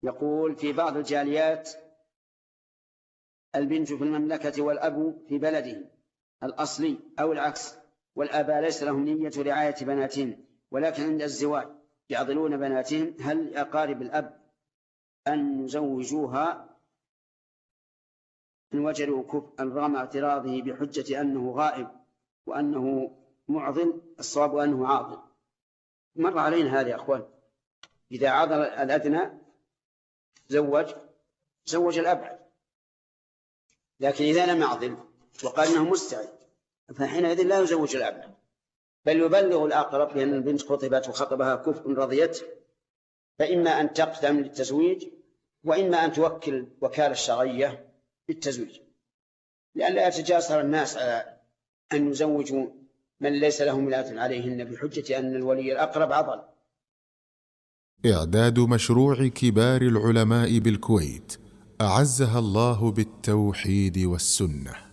يقول: في بعض الجاليات البنت في المملكة والأب في بلده الأصلي أو العكس، والآباء ليس لهم نية رعاية بناتهم، ولكن عند الزواج يعضلون بناتهم، هل لأقارب الأب أن يزوجوها إن وجدوا كفءا رغم اعتراضه بحجة أنه غائب وأنه معضل؟ الصواب أنه عاضل. مر علينا هذا يا أخوان. إذا عضل الأدنى زوج الأبعد، لكن إذا لم يعضل وقال إنه مستعد فحينئذ لا يزوج الأبعد، بل يبلغ الأقرب بأن البنت خطبت وخطبها كفء رضيت، فإما أن تقدم للتزويج وإما أن توكل وكالة الشرعية للتزويج، لئلا يتجاسر الناس على أن يزوجوا من ليس لهم ولاة عليهن بحجة أن الولي الأقرب عضل. إعداد مشروع كبار العلماء بالكويت أعزها الله بالتوحيد والسنة.